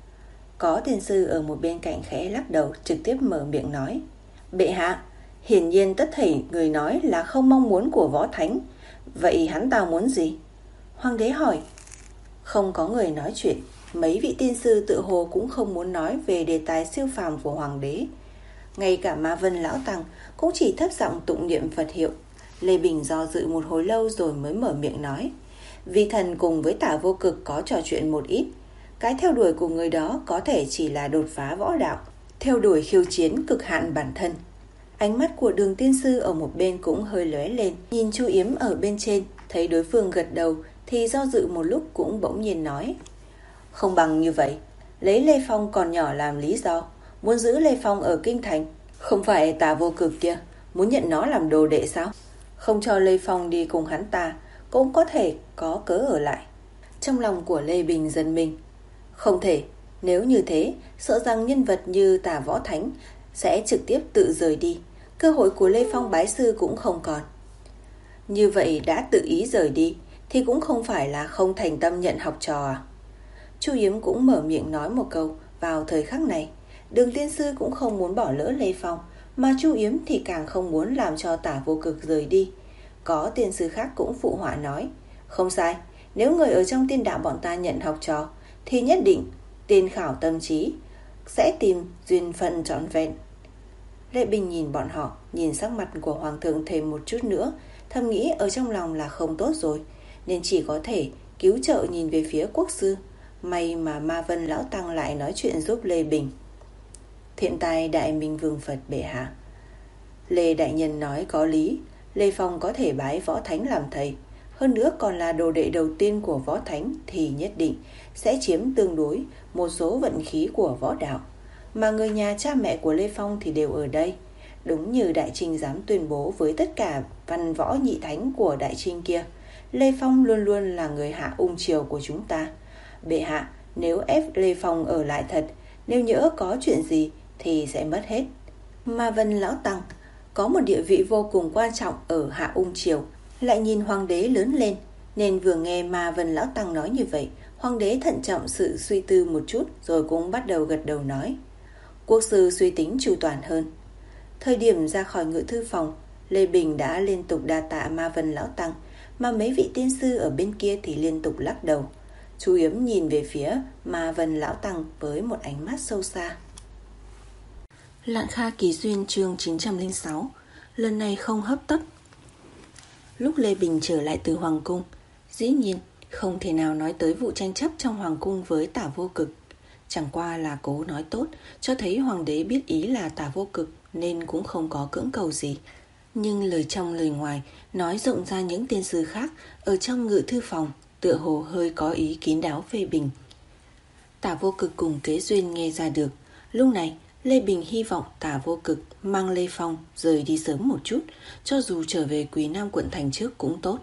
Có tiên sư ở một bên cạnh khẽ lắc đầu, trực tiếp mở miệng nói. Bệ hạ, hiển nhiên tất thảy người nói là không mong muốn của võ thánh. Vậy hắn ta muốn gì? Hoàng đế hỏi. Không có người nói chuyện. Mấy vị tiên sư tự hồ cũng không muốn nói về đề tài siêu phàm của hoàng đế. Ngay cả Ma Vân lão tăng cũng chỉ thấp giọng tụng niệm Phật hiệu. Lê Bình do dự một hồi lâu rồi mới mở miệng nói. Vi thần cùng với Tả Vô Cực có trò chuyện một ít. Cái theo đuổi của người đó có thể chỉ là đột phá võ đạo, theo đuổi khiêu chiến cực hạn bản thân. Ánh mắt của Đường tiên sư ở một bên cũng hơi lóe lên, nhìn Chu Yếm ở bên trên, thấy đối phương gật đầu thì do dự một lúc cũng bỗng nhiên nói. Không bằng như vậy, lấy Lê Phong còn nhỏ làm lý do, muốn giữ Lê Phong ở kinh thành. Không phải Tả Vô Cực kia muốn nhận nó làm đồ đệ sao? Không cho Lê Phong đi cùng hắn ta cũng có thể có cớ ở lại. Trong lòng của Lê Bình giận mình. Không thể, nếu như thế, sợ rằng nhân vật như Tả Võ Thánh sẽ trực tiếp tự rời đi, cơ hội của Lê Phong bái sư cũng không còn. Như vậy đã tự ý rời đi thì cũng không phải là không thành tâm nhận học trò à? Chu Yếm cũng mở miệng nói một câu vào thời khắc này. Đường tiên sư cũng không muốn bỏ lỡ Lê Phong, mà Chu Yếm thì càng không muốn làm cho Tả Vô Cực rời đi. Có tiên sư khác cũng phụ họa nói. Không sai, nếu người ở trong tiên đạo bọn ta nhận học trò thì nhất định tiên khảo tâm trí, sẽ tìm duyên phận trọn vẹn. Lê Bình nhìn bọn họ, nhìn sắc mặt của hoàng thượng thêm một chút nữa, thầm nghĩ ở trong lòng là không tốt rồi, nên chỉ có thể cứu trợ nhìn về phía quốc sư. May mà Ma Vân lão tăng lại nói chuyện giúp Lê Bình. Thiện tài đại minh vương Phật bệ hạ. Lê đại nhân nói có lý, Lê Phong có thể bái võ thánh làm thầy, hơn nữa còn là đồ đệ đầu tiên của võ thánh thì nhất định sẽ chiếm tương đối một số vận khí của võ đạo. Mà người nhà cha mẹ của Lê Phong thì đều ở đây. Đúng như Đại Trinh dám tuyên bố với tất cả văn võ nhị thánh của Đại Trinh kia, Lê Phong luôn luôn là người hạ ung triều của chúng ta. Bệ hạ, nếu ép Lê Phong ở lại thật, nếu nhỡ có chuyện gì thì sẽ mất hết. Ma Vân lão tăng có một địa vị vô cùng quan trọng ở hạ ung triều, lại nhìn hoàng đế lớn lên, nên vừa nghe Ma Vân lão tăng nói như vậy, hoàng đế thận trọng sự suy tư một chút rồi cũng bắt đầu gật đầu nói. Quốc sư suy tính chu toàn hơn. Thời điểm ra khỏi ngự thư phòng, Lê Bình đã liên tục đa tạ Ma Vân lão tăng, mà mấy vị tiên sư ở bên kia thì liên tục lắc đầu. Chu Yếm nhìn về phía Ma Vân lão tăng với một ánh mắt sâu xa. Lạn Kha Kỳ Duyên chương chín trăm lẻ sáu. Lần này không hấp tấp. Lúc Lê Bình trở lại từ hoàng cung, dĩ nhiên không thể nào nói tới vụ tranh chấp trong hoàng cung với Tả Vô Cực. Chẳng qua là cố nói tốt, cho thấy hoàng đế biết ý là Tả Vô Cực nên cũng không có cưỡng cầu gì. Nhưng lời trong lời ngoài nói rộng ra những tiên sư khác ở trong ngự thư phòng tựa hồ hơi có ý kín đáo phê bình. Tả Vô Cực cùng Kế Duyên nghe ra được. Lúc này Lê Bình hy vọng Tả Vô Cực mang Lê Phong rời đi sớm một chút, cho dù trở về Quý Nam quận thành trước cũng tốt.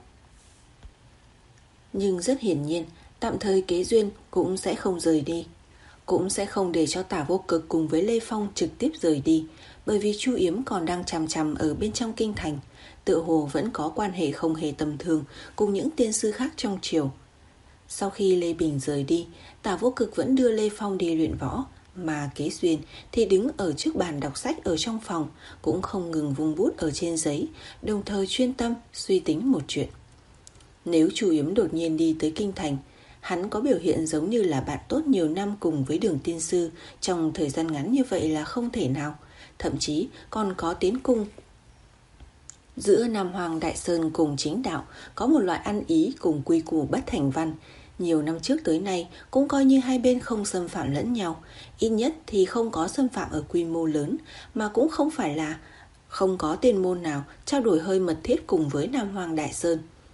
Nhưng rất hiển nhiên, tạm thời Kế Duyên cũng sẽ không rời đi, cũng sẽ không để cho Tả Vô Cực cùng với Lê Phong trực tiếp rời đi, bởi vì Chu Yếm còn đang chằm chằm ở bên trong kinh thành, tựa hồ vẫn có quan hệ không hề tầm thường cùng những tiên sư khác trong triều. Sau khi Lê Bình rời đi, Tả Vô Cực vẫn đưa Lê Phong đi luyện võ, mà Kế Duyên thì đứng ở trước bàn đọc sách ở trong phòng, cũng không ngừng vung bút ở trên giấy, đồng thời chuyên tâm suy tính một chuyện. Nếu Chu Yếm đột nhiên đi tới kinh thành, hắn có biểu hiện giống như là bạn tốt nhiều năm cùng với Đường tiên sư trong thời gian ngắn như vậy là không thể nào, thậm chí còn có tiến cung. Giữa Nam Hoàng Đại Sơn cùng chính đạo có một loại ăn ý cùng quy củ bất thành văn. Nhiều năm trước tới nay cũng coi như hai bên không xâm phạm lẫn nhau, ít nhất thì không có xâm phạm ở quy mô lớn, mà cũng không phải là không có tiên môn nào trao đổi hơi mật thiết cùng với Nam Hoàng Đại Sơn.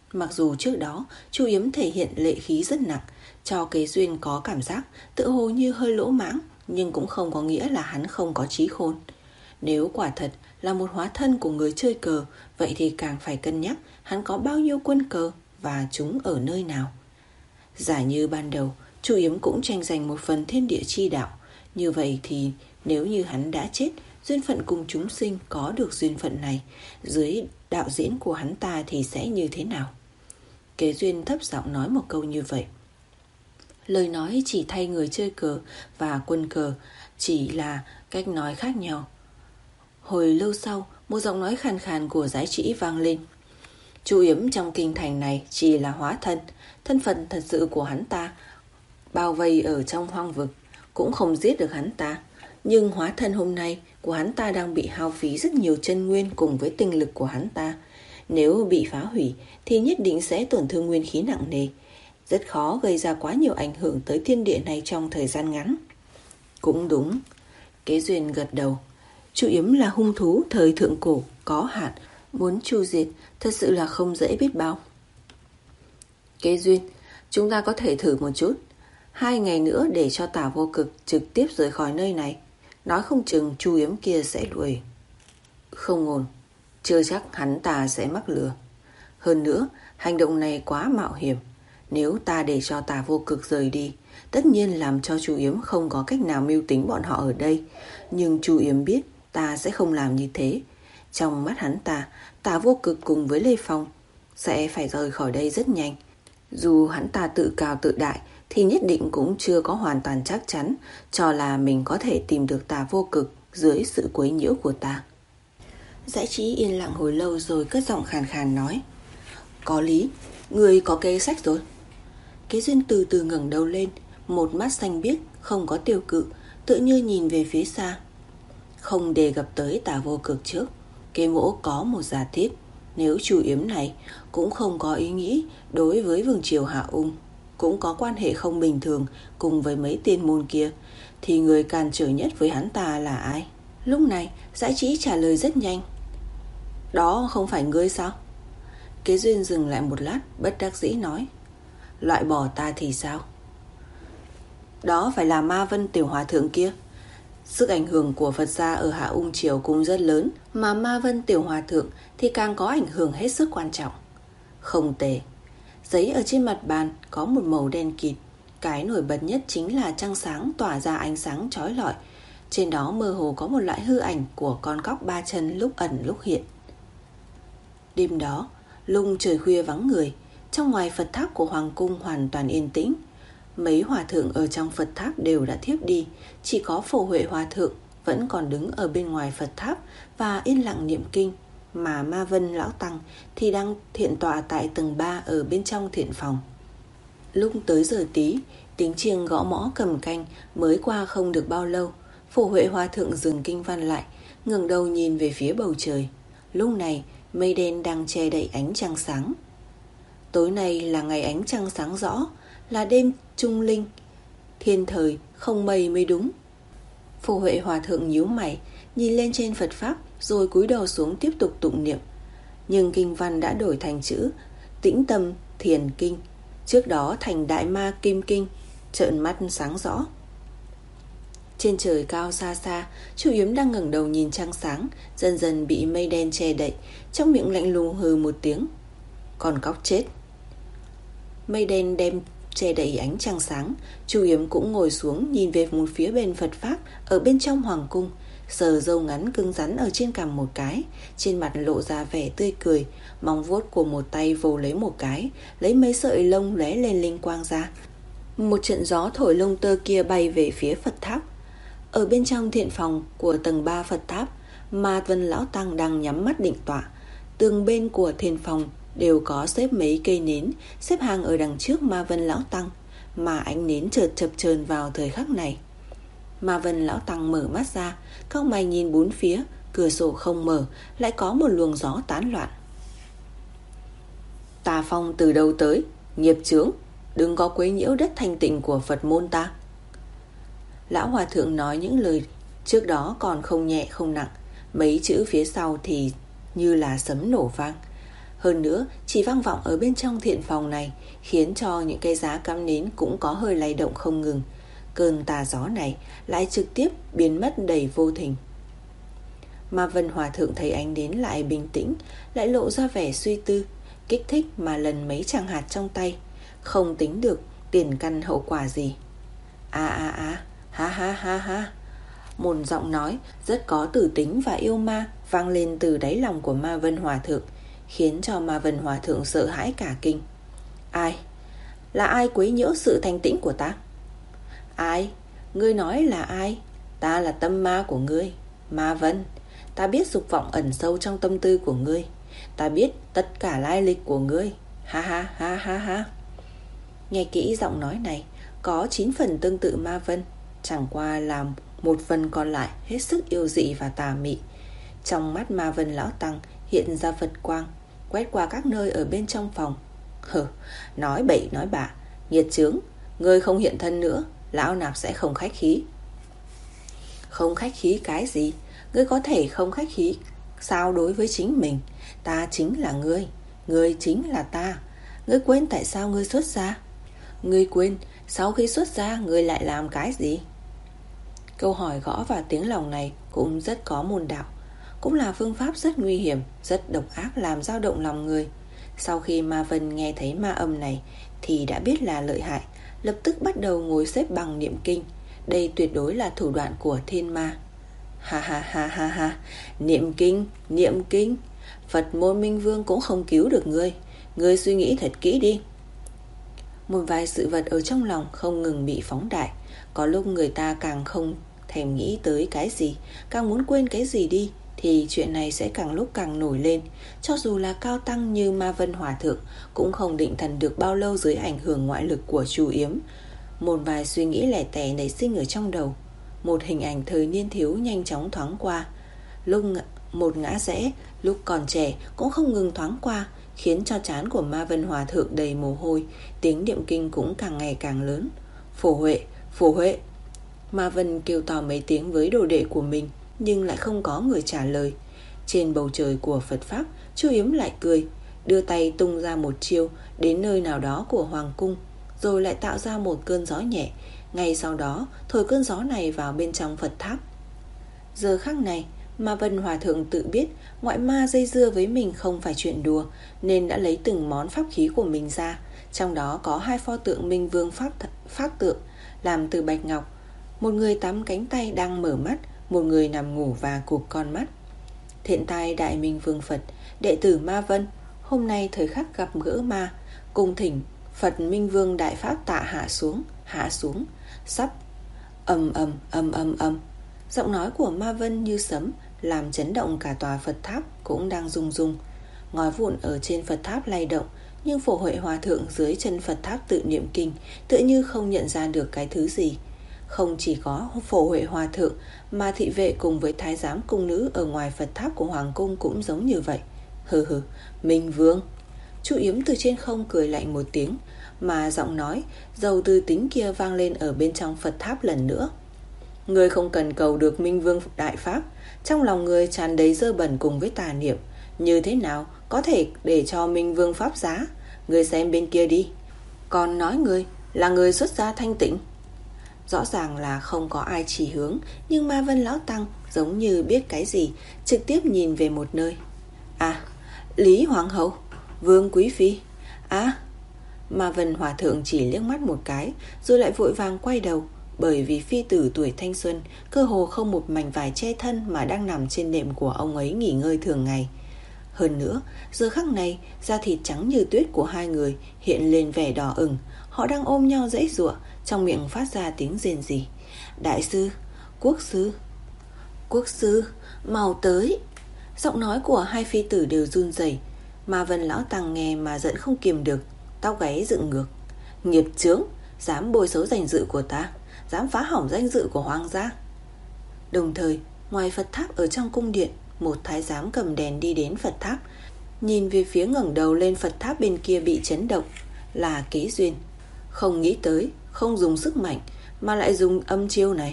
Mặc dù trước đó Chu Yếm thể hiện lệ khí rất nặng, cho Kế Duyên có cảm giác tự hồ như hơi lỗ mãng, nhưng cũng không có nghĩa là hắn không có trí khôn. Nếu quả thật là một hóa thân của người chơi cờ, vậy thì càng phải cân nhắc hắn có bao nhiêu quân cờ và chúng ở nơi nào. Giả như ban đầu Chu Yếm cũng tranh giành một phần thiên địa chi đạo, như vậy thì nếu như hắn đã chết, duyên phận cùng chúng sinh có được duyên phận này, dưới đạo diễn của hắn ta thì sẽ như thế nào? Kế Duyên thấp giọng nói một câu như vậy. Lời nói chỉ thay người chơi cờ và quân cờ chỉ là cách nói khác nhau. Hồi lâu sau, một giọng nói khàn khàn của Giải Trĩ vang lên. Chu Yếm trong kinh thành này chỉ là hóa thân, thân phận thật sự của hắn ta bao vây ở trong hoang vực, cũng không giết được hắn ta. Nhưng hóa thân hôm nay của hắn ta đang bị hao phí rất nhiều chân nguyên cùng với tinh lực của hắn ta. Nếu bị phá hủy thì nhất định sẽ tổn thương nguyên khí nặng nề, rất khó gây ra quá nhiều ảnh hưởng tới thiên địa này trong thời gian ngắn. Cũng đúng, Kế Duyên gật đầu. Chu Yếm là hung thú thời thượng cổ, có hạn, muốn tru diệt thật sự là không dễ biết bao. Kế Duyên, chúng ta có thể thử một chút. Hai ngày nữa để cho Tả Vô Cực trực tiếp rời khỏi nơi này, nói không chừng Chu Yếm kia sẽ đuổi. Không ổn, chưa chắc hắn ta sẽ mắc lừa. Hơn nữa, hành động này quá mạo hiểm. Nếu ta để cho Tả Vô Cực rời đi, tất nhiên làm cho Chu Yếm không có cách nào mưu tính bọn họ ở đây. Nhưng Chu Yếm biết ta sẽ không làm như thế. Trong mắt hắn ta, Tả Vô Cực cùng với Lê Phong sẽ phải rời khỏi đây rất nhanh. Dù hắn ta tự cao tự đại thì nhất định cũng chưa có hoàn toàn chắc chắn cho là mình có thể tìm được Tả Vô Cực dưới sự quấy nhiễu của ta. Giải Trí yên lặng hồi lâu rồi cất giọng khàn khàn nói. Có lý, người có kế sách rồi. Kế Duyên từ từ ngẩng đầu lên, một mắt xanh biếc không có tiêu cự, tự như nhìn về phía xa. Không đề gặp tới Tả Vô Cực trước, Kế Mỗ có một giả thiết. Nếu Chu Yếm này cũng không có ý nghĩ đối với vương triều Hạ Ung, cũng có quan hệ không bình thường cùng với mấy tiên môn kia, thì người cản trở nhất với hắn ta là ai? Lúc này Giải Trí trả lời rất nhanh. Đó không phải ngươi sao? Kế Duyên dừng lại một lát, bất đắc dĩ nói. Loại bỏ ta thì sao? Đó phải là Ma Vân Tiểu Hòa Thượng kia. Sức ảnh hưởng của Phật gia ở Hạ Ung Triều cũng rất lớn, mà Ma Vân Tiểu Hòa Thượng thì càng có ảnh hưởng hết sức quan trọng. Không tệ. Giấy ở trên mặt bàn có một màu đen kịt. Cái nổi bật nhất chính là trăng sáng tỏa ra ánh sáng chói lọi. Trên đó mơ hồ có một loại hư ảnh của con cóc ba chân lúc ẩn lúc hiện. Đêm đó, lúc trời khuya vắng người, trong ngoài Phật tháp của Hoàng cung hoàn toàn yên tĩnh. Mấy hòa thượng ở trong Phật tháp đều đã thiếp đi, chỉ có Phổ Huệ Hòa Thượng vẫn còn đứng ở bên ngoài Phật tháp và yên lặng niệm kinh, mà Ma Vân Lão Tăng thì đang thiện tọa tại tầng ba ở bên trong thiện phòng. Lúc tới giờ tí, tiếng chiêng gõ mõ cầm canh mới qua không được bao lâu, Phổ Huệ Hòa Thượng dừng kinh văn lại, ngẩng đầu nhìn về phía bầu trời. Lúc này mây đen đang che đậy ánh trăng sáng. Tối nay là ngày ánh trăng sáng rõ, là đêm trung linh, thiên thời không mây mới đúng. Phổ Huệ Hòa Thượng nhíu mày, nhìn lên trên Phật pháp rồi cúi đầu xuống tiếp tục tụng niệm. Nhưng kinh văn đã đổi thành chữ Tĩnh Tâm Thiền Kinh, trước đó thành Đại Ma Kim Kinh, trợn mắt sáng rõ. Trên trời cao xa xa, Chu Yếm đang ngẩng đầu nhìn trăng sáng, dần dần bị mây đen che đậy, trong miệng lạnh lùng hừ một tiếng. Còn cóc chết. Mây đen đem che đậy ánh trăng sáng, Chu Yếm cũng ngồi xuống nhìn về một phía bên Phật pháp ở bên trong hoàng cung, sờ râu ngắn cứng rắn ở trên cằm một cái, trên mặt lộ ra vẻ tươi cười, móng vuốt của một tay vồ lấy một cái, lấy mấy sợi lông lóe lên linh quang ra. Một trận gió thổi lông tơ kia bay về phía Phật tháp. Ở bên trong thiện phòng của tầng ba Phật tháp, Ma Vân Lão Tăng đang nhắm mắt định tọa. Tường bên của thiền phòng đều có xếp mấy cây nến, xếp hàng ở đằng trước Ma Vân Lão Tăng, mà ánh nến chợt chập chờn vào thời khắc này. Ma Vân Lão Tăng mở mắt ra, cau mày nhìn bốn phía, cửa sổ không mở, lại có một luồng gió tán loạn. Tà phong từ đâu tới? Nghiệp chướng, đừng có quấy nhiễu đất thanh tịnh của Phật môn ta. Lão Hòa Thượng nói những lời trước đó còn không nhẹ không nặng, mấy chữ phía sau thì như là sấm nổ vang. Hơn nữa, chỉ vang vọng ở bên trong thiện phòng này, khiến cho những cây giá cắm nến cũng có hơi lay động không ngừng. Cơn tà gió này lại trực tiếp biến mất đầy vô tình. Ma Vân Hòa Thượng thấy ánh nến lại bình tĩnh, lại lộ ra vẻ suy tư, kích thích mà lần mấy tràng hạt trong tay, không tính được tiền căn hậu quả gì. A a a, ha ha ha ha. Một giọng nói rất có tử tính và yêu ma vang lên từ đáy lòng của Ma Vân Hòa Thượng, khiến cho Ma Vân Hòa Thượng sợ hãi cả kinh. Ai? Là ai quấy nhiễu sự thanh tĩnh của ta? Ai? Ngươi nói là ai? Ta là tâm ma của ngươi, Ma Vân. Ta biết dục vọng ẩn sâu trong tâm tư của ngươi. Ta biết tất cả lai lịch của ngươi. Ha ha ha ha ha. Nghe kỹ giọng nói này, có chín phần tương tự Ma Vân, chẳng qua là một phần còn lại hết sức yêu dị và tà mị. Trong mắt Ma Vân lão tăng hiện ra Phật quang, quét qua các nơi ở bên trong phòng. Hừ, nói bậy nói bạ, nghiệt chướng, ngươi không hiện thân nữa, lão nạp sẽ không khách khí. Không khách khí cái gì? Ngươi có thể không khách khí sao đối với chính mình? Ta chính là ngươi, ngươi chính là ta. Ngươi quên tại sao ngươi xuất gia? Ngươi quên sau khi xuất gia ngươi lại làm cái gì? Câu hỏi gõ vào tiếng lòng này cũng rất có môn đạo, cũng là phương pháp rất nguy hiểm, rất độc ác làm dao động lòng người. Sau khi Ma Vân nghe thấy ma âm này thì đã biết là lợi hại, lập tức bắt đầu ngồi xếp bằng niệm kinh. Đây tuyệt đối là thủ đoạn của thiên ma. Ha ha ha ha ha. Niệm kinh, niệm kinh. Phật môn Minh Vương cũng không cứu được ngươi. Ngươi suy nghĩ thật kỹ đi. Một vài sự vật ở trong lòng không ngừng bị phóng đại. Có lúc người ta càng không thèm nghĩ tới cái gì, càng muốn quên cái gì đi, thì chuyện này sẽ càng lúc càng nổi lên. Cho dù là cao tăng như Ma Vân Hòa Thượng cũng không định thần được bao lâu dưới ảnh hưởng ngoại lực của Chu Yếm. Một vài suy nghĩ lẻ tẻ nảy sinh ở trong đầu. Một hình ảnh thời niên thiếu nhanh chóng thoáng qua. Lúc một ngã rẽ, lúc còn trẻ cũng không ngừng thoáng qua, khiến cho trán của Ma Vân Hòa Thượng đầy mồ hôi. Tiếng niệm kinh cũng càng ngày càng lớn. Phổ Huệ, Phổ Huệ. Ma Vân kêu to mấy tiếng với đồ đệ của mình, nhưng lại không có người trả lời. Trên bầu trời của Phật Pháp, Chu Yếm lại cười, đưa tay tung ra một chiêu đến nơi nào đó của Hoàng cung, rồi lại tạo ra một cơn gió nhẹ. Ngay sau đó thổi cơn gió này vào bên trong Phật Tháp. Giờ khắc này, Ma Vân Hòa Thượng tự biết ngoại ma dây dưa với mình không phải chuyện đùa, nên đã lấy từng món pháp khí của mình ra. Trong đó có hai pho tượng Minh Vương Pháp, Pháp tượng làm từ bạch ngọc. Một người tắm cánh tay đang mở mắt, một người nằm ngủ và cụp con mắt. Thiện tai Đại Minh Vương Phật, đệ tử Ma Vân, hôm nay thời khắc gặp gỡ ma, cùng thỉnh Phật Minh Vương Đại Pháp tạ hạ xuống, hạ xuống, sắp. Ầm ầm ầm ầm ầm. Giọng nói của Ma Vân như sấm, làm chấn động cả tòa Phật Tháp cũng đang rung rung. Ngói vụn ở trên Phật Tháp lay động, nhưng Phổ Huệ Hòa Thượng dưới chân Phật Tháp tự niệm kinh, tựa như không nhận ra được cái thứ gì. Không chỉ có Phổ Huệ Hòa Thượng, mà thị vệ cùng với thái giám cung nữ ở ngoài Phật Tháp của Hoàng cung cũng giống như vậy. Hừ hừ, Minh Vương. Chu Yếm từ trên không cười lạnh một tiếng, mà giọng nói giàu tư tính kia vang lên ở bên trong Phật Tháp lần nữa. Người không cần cầu được Minh Vương Đại Pháp, trong lòng người tràn đầy dơ bẩn cùng với tà niệm, như thế nào có thể để cho Minh Vương Pháp giá? Người xem bên kia đi. Còn nói người là người xuất gia thanh tịnh. Rõ ràng là không có ai chỉ hướng, nhưng Ma Vân Lão Tăng giống như biết cái gì, trực tiếp nhìn về một nơi. À, Lý Hoàng hậu, Vương Quý Phi. À, Ma Vân Hòa Thượng chỉ liếc mắt một cái, rồi lại vội vàng quay đầu, bởi vì phi tử tuổi thanh xuân cơ hồ không một mảnh vải che thân mà đang nằm trên nệm của ông ấy nghỉ ngơi thường ngày. Hơn nữa, giờ khắc này, da thịt trắng như tuyết của hai người hiện lên vẻ đỏ ửng. Họ đang ôm nhau giãy giụa, trong miệng phát ra tiếng rên rỉ. Đại sư, quốc sư, quốc sư, mau tới. Giọng nói của hai phi tử đều run rẩy. Ma Vân Lão Tăng nghe mà giận không kiềm được, tóc gáy dựng ngược. Nghiệp chướng, dám bôi xấu danh dự của ta, dám phá hỏng danh dự của hoàng gia. Đồng thời, ngoài Phật Tháp ở trong cung điện, một thái giám cầm đèn đi đến Phật Tháp, nhìn về phía ngẩng đầu lên Phật Tháp bên kia bị chấn động. Là Kế Duyên. Không nghĩ tới, không dùng sức mạnh mà lại dùng âm chiêu này.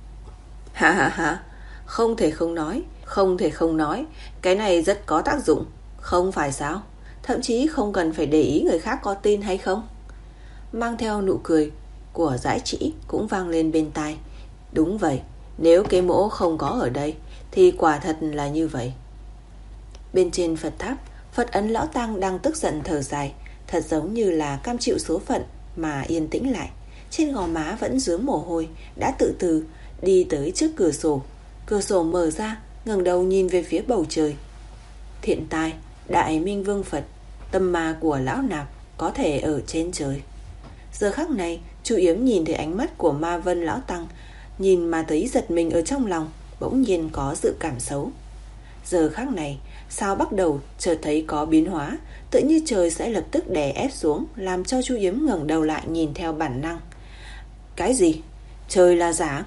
Ha ha ha, không thể không nói, không thể không nói, cái này rất có tác dụng, không phải sao? thậm chí không cần phải để ý người khác có tin hay không. Mang theo nụ cười của Dãi Trĩ cũng vang lên bên tai. Đúng vậy, nếu kế mỗ không có ở đây thì quả thật là như vậy. Bên trên Phật tháp, Phật ấn Lão Tăng đang tức giận thở dài, thật giống như là cam chịu số phận mà yên tĩnh lại. Trên gò má vẫn rướm mồ hôi, đã tự từ đi tới trước cửa sổ. Cửa sổ mở ra, ngẩng đầu nhìn về phía bầu trời. Thiện tai, Đại Minh Vương Phật, tâm ma của lão nạp có thể ở trên trời. Giờ khắc này, Chu Yếm nhìn thấy ánh mắt của Ma Vân Lão Tăng, nhìn mà thấy giật mình ở trong lòng, bỗng nhiên có dự cảm xấu. Giờ khắc này, sao bắt đầu chợt thấy có biến hóa, tự như trời sẽ lập tức đè ép xuống, làm cho Chu Yếm ngẩng đầu lại nhìn theo bản năng. Cái gì? Trời là giả?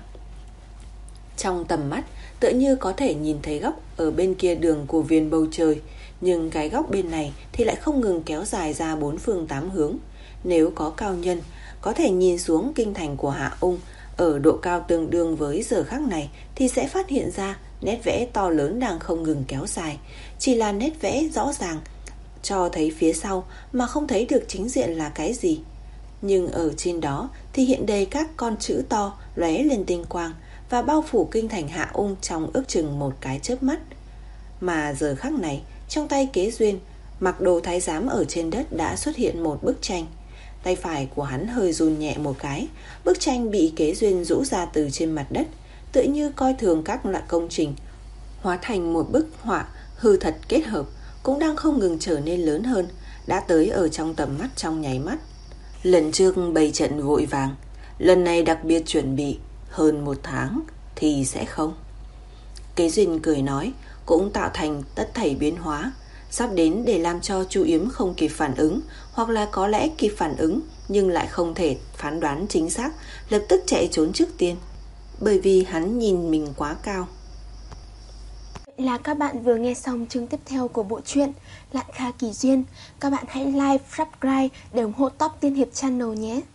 Trong tầm mắt, tự như có thể nhìn thấy góc ở bên kia đường của viền bầu trời, nhưng cái góc bên này thì lại không ngừng kéo dài ra bốn phương tám hướng. Nếu có cao nhân có thể nhìn xuống kinh thành của Hạ Ung ở độ cao tương đương với giờ khắc này, thì sẽ phát hiện ra nét vẽ to lớn đang không ngừng kéo dài. Chỉ là nét vẽ rõ ràng cho thấy phía sau mà không thấy được chính diện là cái gì. Nhưng ở trên đó thì hiện đầy các con chữ to lóe lên tinh quang và bao phủ kinh thành Hạ Ung trong ước chừng một cái chớp mắt. Mà giờ khắc này, trong tay Kế Duyên mặc đồ thái giám ở trên đất đã xuất hiện một bức tranh. Tay phải của hắn hơi run nhẹ một cái, bức tranh bị Kế Duyên rũ ra từ trên mặt đất, tự như coi thường các loại công trình, hóa thành một bức họa hư thật kết hợp, cũng đang không ngừng trở nên lớn hơn, đã tới ở trong tầm mắt trong nháy mắt. Lần trước bày trận vội vàng, lần này đặc biệt chuẩn bị hơn một tháng thì sẽ không. Kế Duyên cười nói, cũng tạo thành tất thảy biến hóa, sắp đến để làm cho Chu Yếm không kịp phản ứng, hoặc là có lẽ kịp phản ứng nhưng lại không thể phán đoán chính xác, lập tức chạy trốn trước tiên, bởi vì hắn nhìn mình quá cao. Vậy là các bạn vừa nghe xong chương tiếp theo của bộ truyện Lạn Kha Kỳ Duyên. Các bạn hãy like, subscribe để ủng hộ Top Tiên Hiệp Channel nhé.